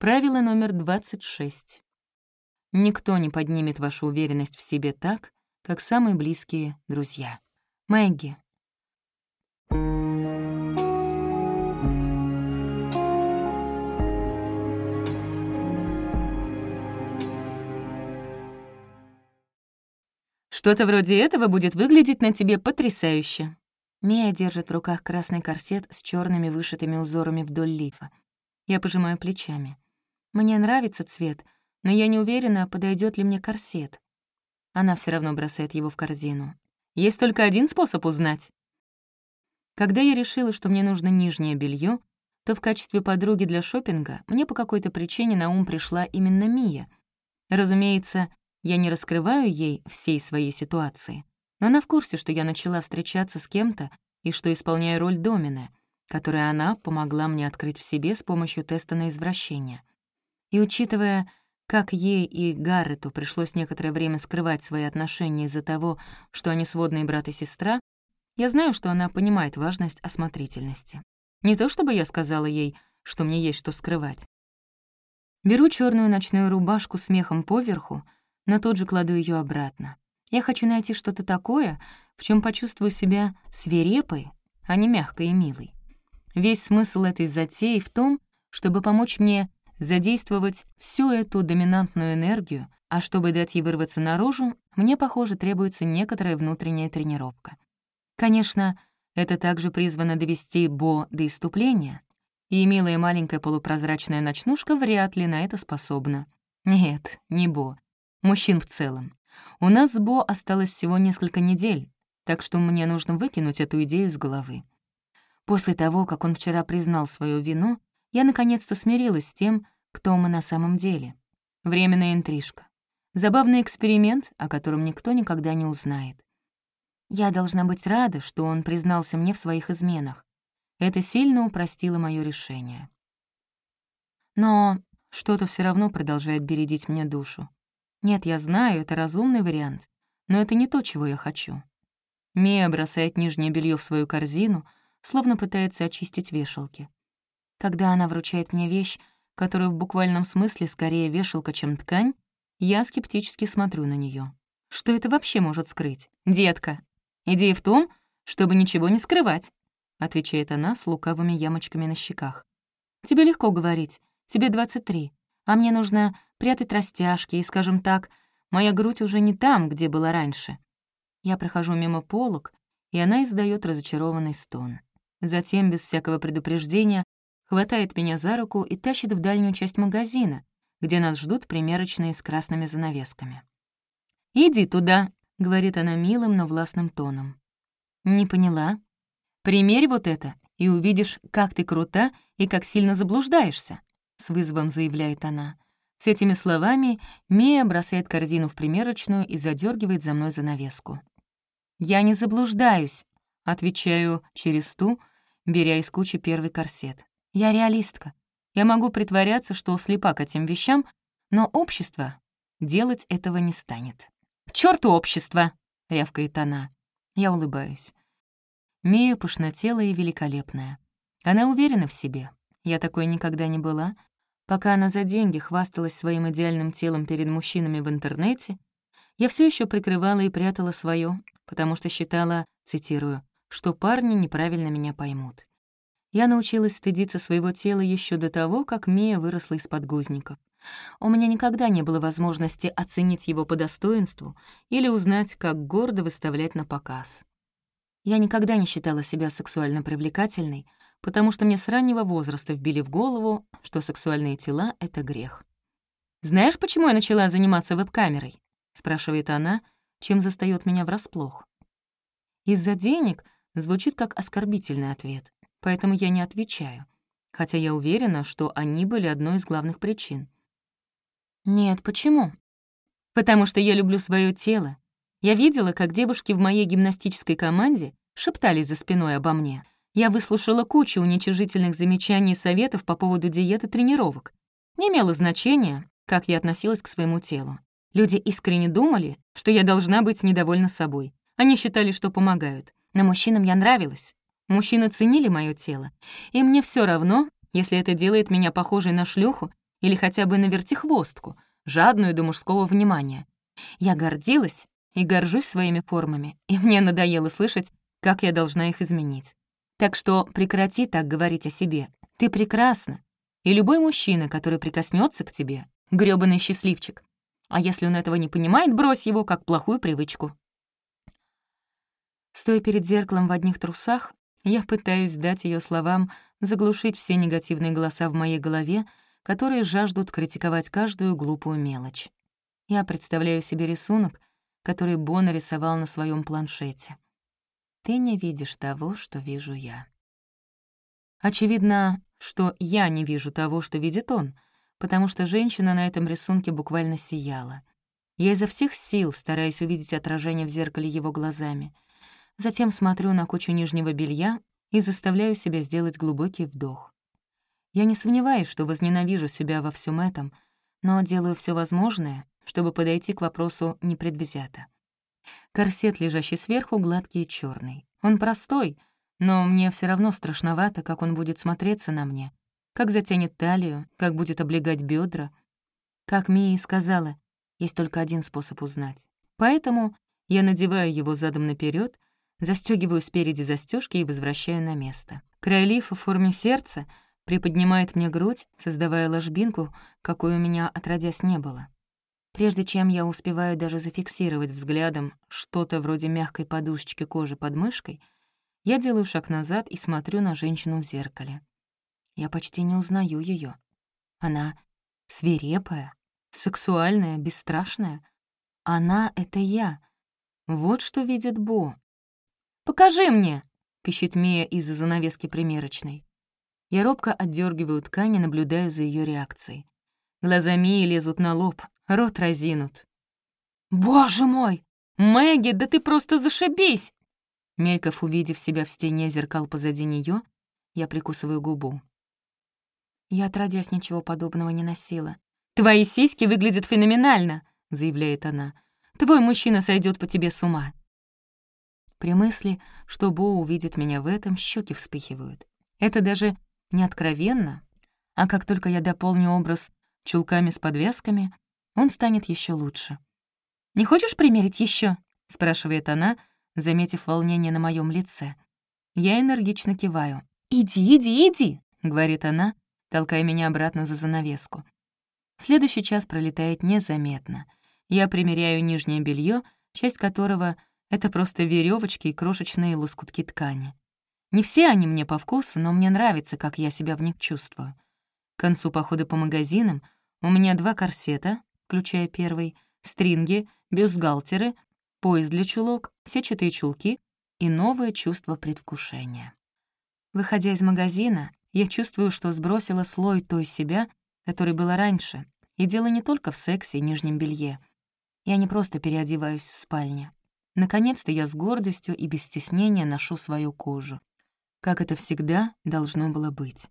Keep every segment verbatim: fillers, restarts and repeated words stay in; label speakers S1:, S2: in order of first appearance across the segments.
S1: Правило номер двадцать шесть. Никто не поднимет вашу уверенность в себе так, как самые близкие друзья. Мэгги. Что-то вроде этого будет выглядеть на тебе потрясающе. Мия держит в руках красный корсет с черными вышитыми узорами вдоль лифа. Я пожимаю плечами. Мне нравится цвет, но я не уверена, подойдет ли мне корсет. Она все равно бросает его в корзину. Есть только один способ узнать. Когда я решила, что мне нужно нижнее белье, то в качестве подруги для шопинга мне по какой-то причине на ум пришла именно Мия. Разумеется, я не раскрываю ей всей своей ситуации, но она в курсе, что я начала встречаться с кем-то и что исполняю роль домины, которую она помогла мне открыть в себе с помощью теста на извращение. И учитывая, как ей и Гаррету пришлось некоторое время скрывать свои отношения из-за того, что они сводные брат и сестра, я знаю, что она понимает важность осмотрительности. Не то чтобы я сказала ей, что мне есть что скрывать. Беру черную ночную рубашку с мехом поверху, но тут же кладу ее обратно. Я хочу найти что-то такое, в чем почувствую себя свирепой, а не мягкой и милой. Весь смысл этой затеи в том, чтобы помочь мне задействовать всю эту доминантную энергию, а чтобы дать ей вырваться наружу, мне, похоже, требуется некоторая внутренняя тренировка. Конечно, это также призвано довести Бо до исступления, и милая маленькая полупрозрачная ночнушка вряд ли на это способна. Нет, не Бо. Мужчин в целом. У нас с Бо осталось всего несколько недель, так что мне нужно выкинуть эту идею из головы. После того, как он вчера признал свою вину, я наконец-то смирилась с тем, кто мы на самом деле. Временная интрижка. Забавный эксперимент, о котором никто никогда не узнает. Я должна быть рада, что он признался мне в своих изменах. Это сильно упростило моё решение. Но что-то все равно продолжает бередить мне душу. Нет, я знаю, это разумный вариант, но это не то, чего я хочу. Мия бросает нижнее белье в свою корзину, словно пытается очистить вешалки. Когда она вручает мне вещь, которая в буквальном смысле скорее вешалка, чем ткань, я скептически смотрю на нее. Что это вообще может скрыть? «Детка, идея в том, чтобы ничего не скрывать», — отвечает она с лукавыми ямочками на щеках. «Тебе легко говорить, тебе двадцать три, а мне нужно прятать растяжки, и, скажем так, моя грудь уже не там, где была раньше». Я прохожу мимо полок, и она издает разочарованный стон. Затем, без всякого предупреждения, хватает меня за руку и тащит в дальнюю часть магазина, где нас ждут примерочные с красными занавесками. «Иди туда», — говорит она милым, но властным тоном. «Не поняла? Примерь вот это, и увидишь, как ты крута и как сильно заблуждаешься», — с вызовом заявляет она. С этими словами Мия бросает корзину в примерочную и задергивает за мной занавеску. «Я не заблуждаюсь», — отвечаю через ту, беря из кучи первый корсет. «Я реалистка. Я могу притворяться, что слепа к этим вещам, но общество делать этого не станет». «К чёрту общество!» — рявкает она. Я улыбаюсь. Мия пышнотелая и великолепная. Она уверена в себе. Я такой никогда не была. Пока она за деньги хвасталась своим идеальным телом перед мужчинами в интернете, я все еще прикрывала и прятала свое, потому что считала, цитирую, что парни неправильно меня поймут. Я научилась стыдиться своего тела еще до того, как Мия выросла из подгузников. У меня никогда не было возможности оценить его по достоинству или узнать, как гордо выставлять на показ. Я никогда не считала себя сексуально привлекательной, потому что мне с раннего возраста вбили в голову, что сексуальные тела — это грех. «Знаешь, почему я начала заниматься веб-камерой?» — спрашивает она, чем застаёт меня врасплох. «Из-за денег» звучит как оскорбительный ответ, поэтому я не отвечаю, хотя я уверена, что они были одной из главных причин. «Нет, почему?» «Потому что я люблю своё тело. Я видела, как девушки в моей гимнастической команде шептались за спиной обо мне. Я выслушала кучу уничижительных замечаний и советов по поводу диеты и тренировок. Не имело значения, как я относилась к своему телу. Люди искренне думали, что я должна быть недовольна собой. Они считали, что помогают. Но мужчинам я нравилась. Мужчины ценили моё тело. И мне всё равно, если это делает меня похожей на шлюху или хотя бы на вертихвостку, жадную до мужского внимания. Я гордилась и горжусь своими формами, и мне надоело слышать, как я должна их изменить. Так что прекрати так говорить о себе. Ты прекрасна, и любой мужчина, который прикоснется к тебе, — грёбаный счастливчик. А если он этого не понимает, брось его как плохую привычку. Стоя перед зеркалом в одних трусах, я пытаюсь дать ее словам заглушить все негативные голоса в моей голове, которые жаждут критиковать каждую глупую мелочь. Я представляю себе рисунок, который Бо нарисовал на своем планшете. Ты не видишь того, что вижу я. Очевидно, что я не вижу того, что видит он, потому что женщина на этом рисунке буквально сияла. Я изо всех сил стараюсь увидеть отражение в зеркале его глазами. Затем смотрю на кучу нижнего белья и заставляю себя сделать глубокий вдох. Я не сомневаюсь, что возненавижу себя во всем этом, но делаю все возможное, чтобы подойти к вопросу непредвзято. Корсет, лежащий сверху, гладкий и черный. Он простой, но мне все равно страшновато, как он будет смотреться на мне, как затянет талию, как будет облегать бедра. Как Мия и сказала, есть только один способ узнать. Поэтому я надеваю его задом наперед, застёгиваю спереди застежки и возвращаю на место. Край лифа в форме сердца приподнимает мне грудь, создавая ложбинку, какой у меня отродясь не было. Прежде чем я успеваю даже зафиксировать взглядом что-то вроде мягкой подушечки кожи под мышкой, я делаю шаг назад и смотрю на женщину в зеркале. Я почти не узнаю ее. Она свирепая, сексуальная, бесстрашная. Она — это я. Вот что видит Бо. «Покажи мне!» — пищит Мия из-за занавески примерочной. Я робко отдергиваю ткань и наблюдаю за ее реакцией. Глаза Мии лезут на лоб, рот разинут. «Боже мой! Мэгги, да ты просто зашибись!» Мельков, увидев себя в стене зеркал позади нее, я прикусываю губу. Я, отродясь, ничего подобного не носила. «Твои сиськи выглядят феноменально!» — заявляет она. «Твой мужчина сойдет по тебе с ума!» При мысли, что Бо увидит меня в этом, щеки вспыхивают. Это даже не откровенно, а как только я дополню образ чулками с подвязками, он станет еще лучше. «Не хочешь примерить еще? спрашивает она, заметив волнение на моем лице. Я энергично киваю. «Иди, иди, иди!» — говорит она, толкая меня обратно за занавеску. Следующий час пролетает незаметно. Я примеряю нижнее белье, часть которого — это просто веревочки и крошечные лоскутки ткани. Не все они мне по вкусу, но мне нравится, как я себя в них чувствую. К концу похода по магазинам у меня два корсета, включая первый, стринги, бюстгальтеры, пояс для чулок, сетчатые чулки и новое чувство предвкушения. Выходя из магазина, я чувствую, что сбросила слой той себя, которой была раньше, и дело не только в сексе и нижнем белье. Я не просто переодеваюсь в спальне. Наконец-то я с гордостью и без стеснения ношу свою кожу. Как это всегда должно было быть.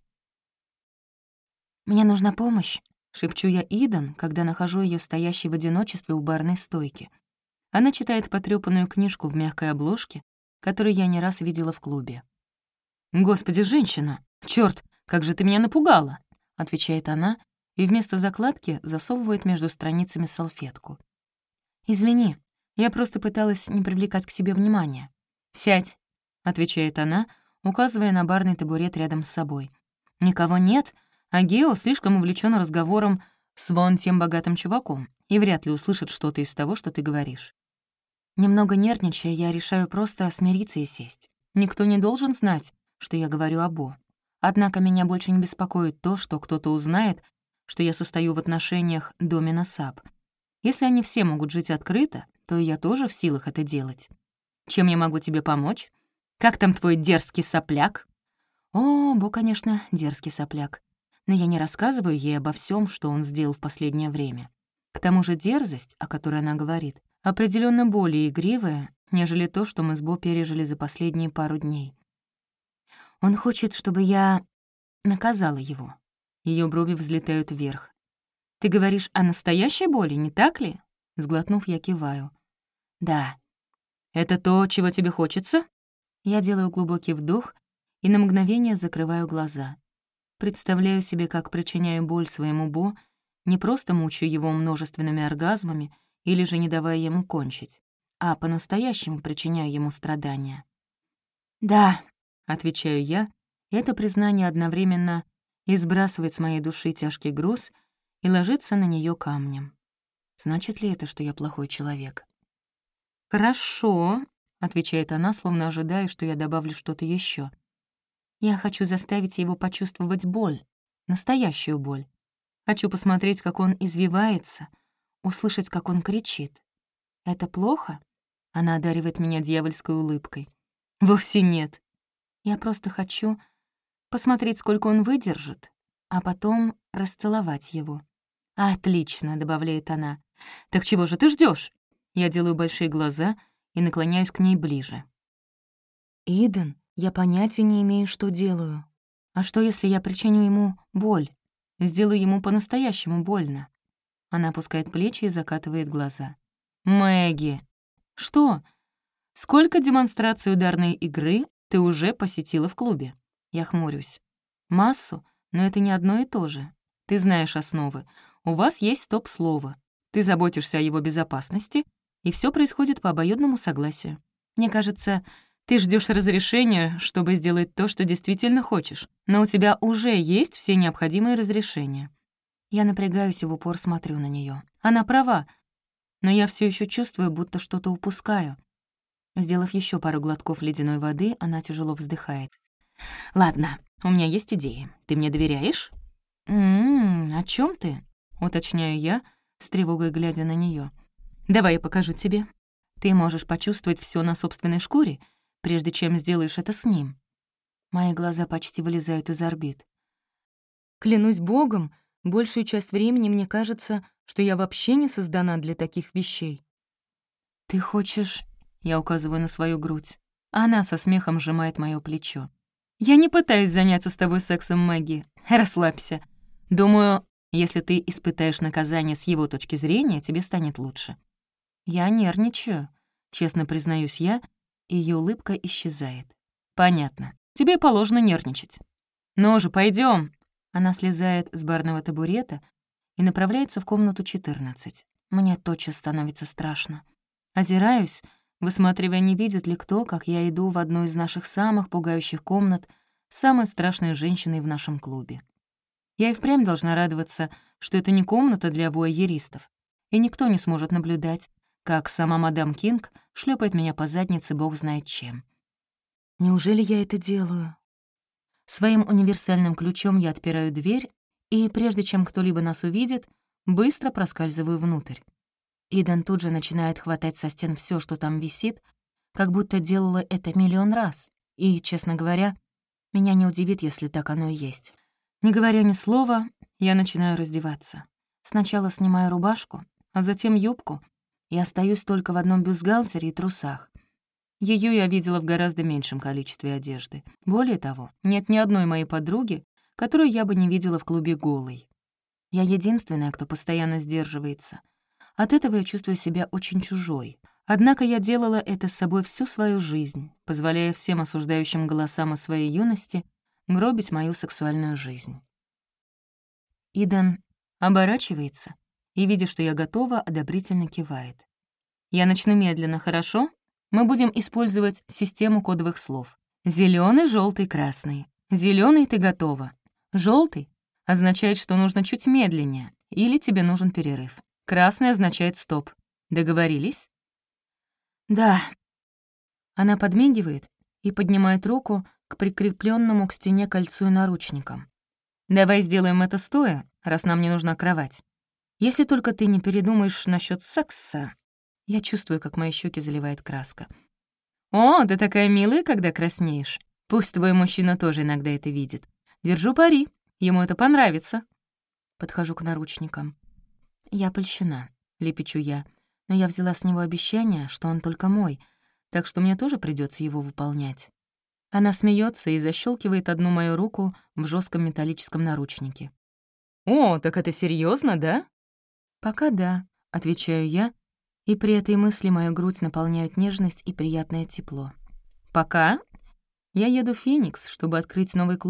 S1: «Мне нужна помощь», — шепчу я Идан, когда нахожу ее стоящей в одиночестве у барной стойки. Она читает потрёпанную книжку в мягкой обложке, которую я не раз видела в клубе. «Господи, женщина! Чёрт, как же ты меня напугала!» — отвечает она и вместо закладки засовывает между страницами салфетку. «Извини, я просто пыталась не привлекать к себе внимания». «Сядь», — отвечает она, указывая на барный табурет рядом с собой. «Никого нет, а Гео слишком увлечён разговором с вон тем богатым чуваком и вряд ли услышит что-то из того, что ты говоришь». Немного нервничая, я решаю просто смириться и сесть. Никто не должен знать, что я говорю о Бо. Однако меня больше не беспокоит то, что кто-то узнает, что я состою в отношениях Домина Саб. Если они все могут жить открыто, то и я тоже в силах это делать. Чем я могу тебе помочь? Как там твой дерзкий сопляк? О, Бо, конечно, дерзкий сопляк. Но я не рассказываю ей обо всем, что он сделал в последнее время. К тому же дерзость, о которой она говорит, определенно более игривая, нежели то, что мы с Бо пережили за последние пару дней. Он хочет, чтобы я наказала его. Ее брови взлетают вверх. «Ты говоришь о настоящей боли, не так ли?» Сглотнув, я киваю. «Да». «Это то, чего тебе хочется?» Я делаю глубокий вдох и на мгновение закрываю глаза. Представляю себе, как причиняю боль своему Бо, не просто мучаю его множественными оргазмами или же не давая ему кончить, а по-настоящему причиняю ему страдания. «Да», — отвечаю я, и это признание одновременно и сбрасывает с моей души тяжкий груз и ложится на нее камнем. Значит ли это, что я плохой человек? «Хорошо», — отвечает она, словно ожидая, что я добавлю что-то еще. «Я хочу заставить его почувствовать боль, настоящую боль. Хочу посмотреть, как он извивается, услышать, как он кричит. Это плохо?» Она одаривает меня дьявольской улыбкой. «Вовсе нет. Я просто хочу посмотреть, сколько он выдержит, а потом расцеловать его». «Отлично», — добавляет она. «Так чего же ты ждешь? Я делаю большие глаза и наклоняюсь к ней ближе. «Иден, я понятия не имею, что делаю. А что, если я причиню ему боль? Сделаю ему по-настоящему больно?» Она опускает плечи и закатывает глаза. «Мэгги!» «Что? Сколько демонстраций ударной игры ты уже посетила в клубе?» Я хмурюсь. «Массу, но это не одно и то же. Ты знаешь основы. У вас есть стоп-слово. Ты заботишься о его безопасности, и все происходит по обоюдному согласию. Мне кажется, ты ждешь разрешения, чтобы сделать то, что действительно хочешь, но у тебя уже есть все необходимые разрешения». Я напрягаюсь и в упор смотрю на нее. Она права, но я все еще чувствую, будто что-то упускаю. Сделав еще пару глотков ледяной воды, она тяжело вздыхает. «Ладно, у меня есть идея. Ты мне доверяешь?» «М-м, о чем ты?» — уточняю я, с тревогой глядя на нее. «Давай я покажу тебе. Ты можешь почувствовать все на собственной шкуре, прежде чем сделаешь это с ним». Мои глаза почти вылезают из орбит. Клянусь богом, большую часть времени мне кажется, что я вообще не создана для таких вещей. «Ты хочешь...» — я указываю на свою грудь. Она со смехом сжимает моё плечо. «Я не пытаюсь заняться с тобой сексом, Мэгги. Расслабься. Думаю, если ты испытаешь наказание с его точки зрения, тебе станет лучше». «Я нервничаю», — честно признаюсь я, и её улыбка исчезает. «Понятно. Тебе положено нервничать. Ну же, пойдём». Она слезает с барного табурета и направляется в комнату четырнадцать. Мне тотчас становится страшно. Озираюсь, высматривая, не видит ли кто, как я иду в одну из наших самых пугающих комнат с самой страшной женщиной в нашем клубе. Я и впрямь должна радоваться, что это не комната для вуайеристов, и никто не сможет наблюдать, как сама мадам Кинг шлепает меня по заднице бог знает чем. Неужели я это делаю? Своим универсальным ключом я отпираю дверь, и прежде чем кто-либо нас увидит, быстро проскальзываю внутрь. Иден тут же начинает хватать со стен все, что там висит, как будто делала это миллион раз. И, честно говоря, меня не удивит, если так оно и есть. Не говоря ни слова, я начинаю раздеваться. Сначала снимаю рубашку, а затем юбку, и остаюсь только в одном бюстгальтере и трусах. Ее я видела в гораздо меньшем количестве одежды. Более того, нет ни одной моей подруги, которую я бы не видела в клубе голой. Я единственная, кто постоянно сдерживается. От этого я чувствую себя очень чужой. Однако я делала это с собой всю свою жизнь, позволяя всем осуждающим голосам из своей юности гробить мою сексуальную жизнь. Иден оборачивается и, видя, что я готова, одобрительно кивает. «Я начну медленно, хорошо? Мы будем использовать систему кодовых слов. Зелёный, желтый, красный. Зелёный — ты готова. Желтый означает, что нужно чуть медленнее, или тебе нужен перерыв. Красный означает стоп. Договорились?» «Да». Она подмигивает и поднимает руку к прикрепленному к стене кольцу и наручникам. «Давай сделаем это стоя, раз нам не нужна кровать. Если только ты не передумаешь насчет секса». Я чувствую, как мои щеки заливает краска. «О, ты такая милая, когда краснеешь. Пусть твой мужчина тоже иногда это видит. Держу пари, ему это понравится». Подхожу к наручникам. «Я польщена», — лепечу я, «но я взяла с него обещание, что он только мой, так что мне тоже придется его выполнять». Она смеется и защелкивает одну мою руку в жестком металлическом наручнике. «О, так это серьезно, да?» «Пока да», — отвечаю я, и при этой мысли мою грудь наполняют нежность и приятное тепло. «Пока? Я еду в Феникс, чтобы открыть новый клуб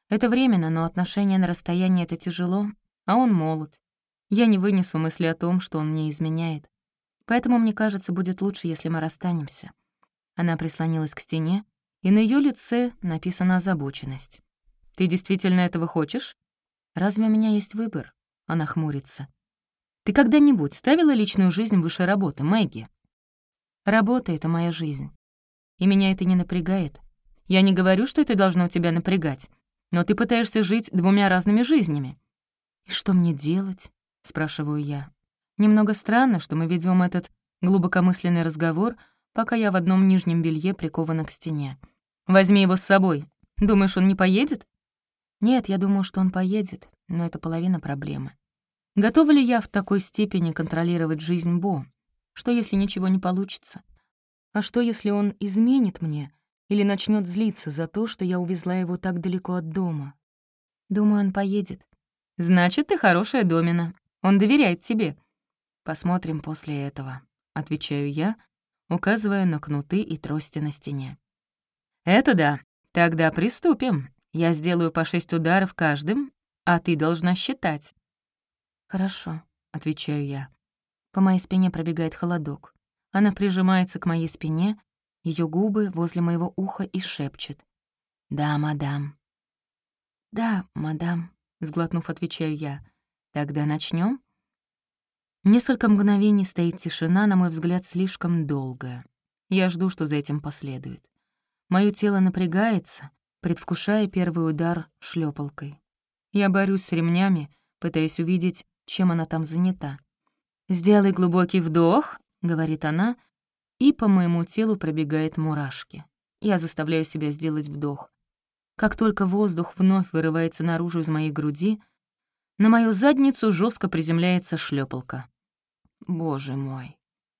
S1: Это временно, но отношения на расстоянии — это тяжело, а он молод. Я не вынесу мысли о том, что он мне изменяет. Поэтому, мне кажется, будет лучше, если мы расстанемся. Она прислонилась к стене, и на ее лице написана озабоченность. «Ты действительно этого хочешь?» «Разве у меня есть выбор?» Она хмурится. «Ты когда-нибудь ставила личную жизнь выше работы, Мэгги?» «Работа — это моя жизнь. И меня это не напрягает. Я не говорю, что это должно тебя напрягать, но ты пытаешься жить двумя разными жизнями». «И что мне делать?» — спрашиваю я. Немного странно, что мы ведем этот глубокомысленный разговор, пока я в одном нижнем белье прикована к стене. «Возьми его с собой. Думаешь, он не поедет?» «Нет, я думаю, что он поедет, но это половина проблемы. Готова ли я в такой степени контролировать жизнь Бо? Что, если ничего не получится? А что, если он изменит мне или начнет злиться за то, что я увезла его так далеко от дома? Думаю, он поедет». «Значит, ты хорошая домина. Он доверяет тебе». «Посмотрим после этого», — отвечаю я, указывая на кнуты и трости на стене. «Это да. Тогда приступим. Я сделаю по шесть ударов каждым, а ты должна считать». «Хорошо», — отвечаю я. По моей спине пробегает холодок. Она прижимается к моей спине, ее губы возле моего уха и шепчет: «Да, мадам». «Да, мадам», — сглотнув, отвечаю я. «Тогда начнем. Несколько мгновений стоит тишина, на мой взгляд, слишком долгая. Я жду, что за этим последует. Моё тело напрягается, предвкушая первый удар шлёпалкой. Я борюсь с ремнями, пытаясь увидеть, чем она там занята. «Сделай глубокий вдох», — говорит она, и по моему телу пробегают мурашки. Я заставляю себя сделать вдох. Как только воздух вновь вырывается наружу из моей груди, на мою задницу жестко приземляется шлепалка. Боже мой.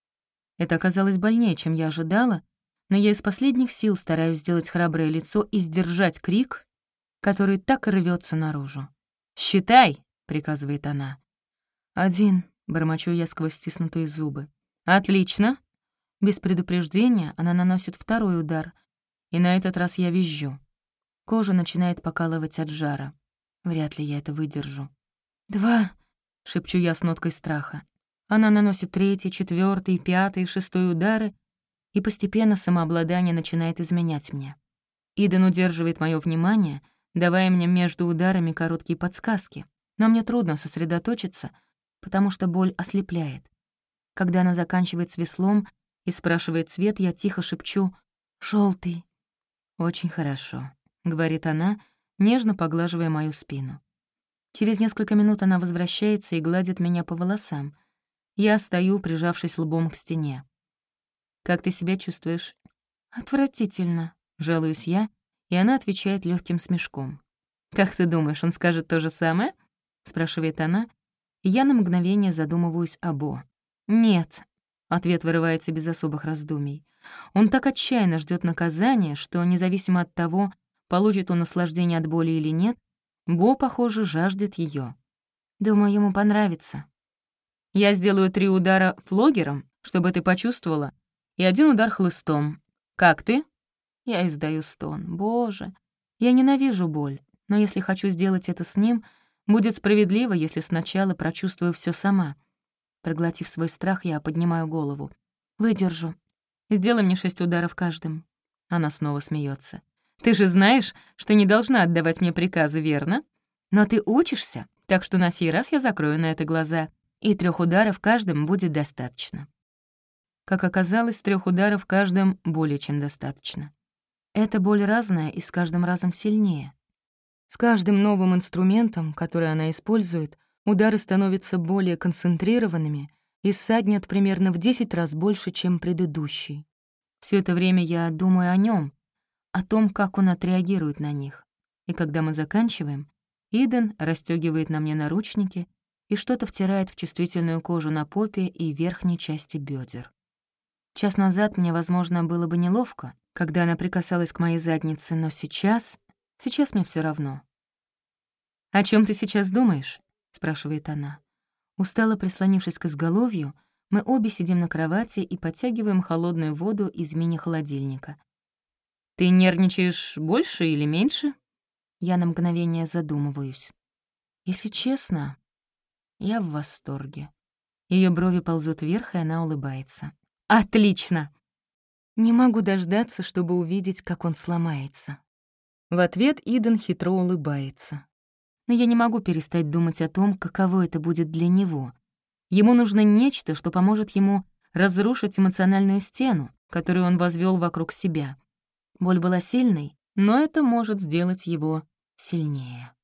S1: Это оказалось больнее, чем я ожидала, но я из последних сил стараюсь сделать храброе лицо и сдержать крик, который так и рвётся наружу. «Считай!» — приказывает она. «Один», — бормочу я сквозь стиснутые зубы. «Отлично!» Без предупреждения она наносит второй удар, и на этот раз я визжу. Кожа начинает покалывать от жара. Вряд ли я это выдержу. «Два!» — шепчу я с ноткой страха. Она наносит третий, четвёртый, пятый, шестой удары, и постепенно самообладание начинает изменять мне. Иден удерживает моё внимание, давая мне между ударами короткие подсказки, но мне трудно сосредоточиться, потому что боль ослепляет. Когда она заканчивает с веслом и спрашивает цвет, я тихо шепчу «Жёлтый». «Очень хорошо», — говорит она, нежно поглаживая мою спину. Через несколько минут она возвращается и гладит меня по волосам. Я стою, прижавшись лбом к стене. «Как ты себя чувствуешь?» «Отвратительно», — жалуюсь я, и она отвечает легким смешком. «Как ты думаешь, он скажет то же самое?» — спрашивает она, и я на мгновение задумываюсь о Бо. «Нет», — ответ вырывается без особых раздумий. Он так отчаянно ждет наказания, что, независимо от того, получит он наслаждение от боли или нет, Бо, похоже, жаждет ее. «Думаю, ему понравится». «Я сделаю три удара флогером, чтобы ты почувствовала, и один удар хлыстом. Как ты?» Я издаю стон. Боже, я ненавижу боль, но если хочу сделать это с ним, будет справедливо, если сначала прочувствую все сама. Проглотив свой страх, я поднимаю голову. «Выдержу. Сделай мне шесть ударов каждым». Она снова смеется. «Ты же знаешь, что не должна отдавать мне приказы, верно? Но ты учишься, так что на сей раз я закрою на это глаза, и трех ударов каждым будет достаточно». Как оказалось, трех ударов каждым более чем достаточно. Эта боль разная и с каждым разом сильнее. С каждым новым инструментом, который она использует, удары становятся более концентрированными и ссаднят примерно в десять раз больше, чем предыдущий. Все это время я думаю о нем, о том, как он отреагирует на них. И когда мы заканчиваем, Иден расстёгивает на мне наручники и что-то втирает в чувствительную кожу на попе и верхней части бедер. Час назад мне, возможно, было бы неловко, когда она прикасалась к моей заднице, но сейчас... Сейчас мне все равно. «О чем ты сейчас думаешь?» — спрашивает она. Устало прислонившись к изголовью, мы обе сидим на кровати и подтягиваем холодную воду из мини-холодильника. «Ты нервничаешь больше или меньше?» Я на мгновение задумываюсь. Если честно, я в восторге. Ее брови ползут вверх, и она улыбается. «Отлично! Не могу дождаться, чтобы увидеть, как он сломается». В ответ Иден хитро улыбается. Но я не могу перестать думать о том, каково это будет для него. Ему нужно нечто, что поможет ему разрушить эмоциональную стену, которую он возвел вокруг себя. Боль была сильной, но это может сделать его сильнее.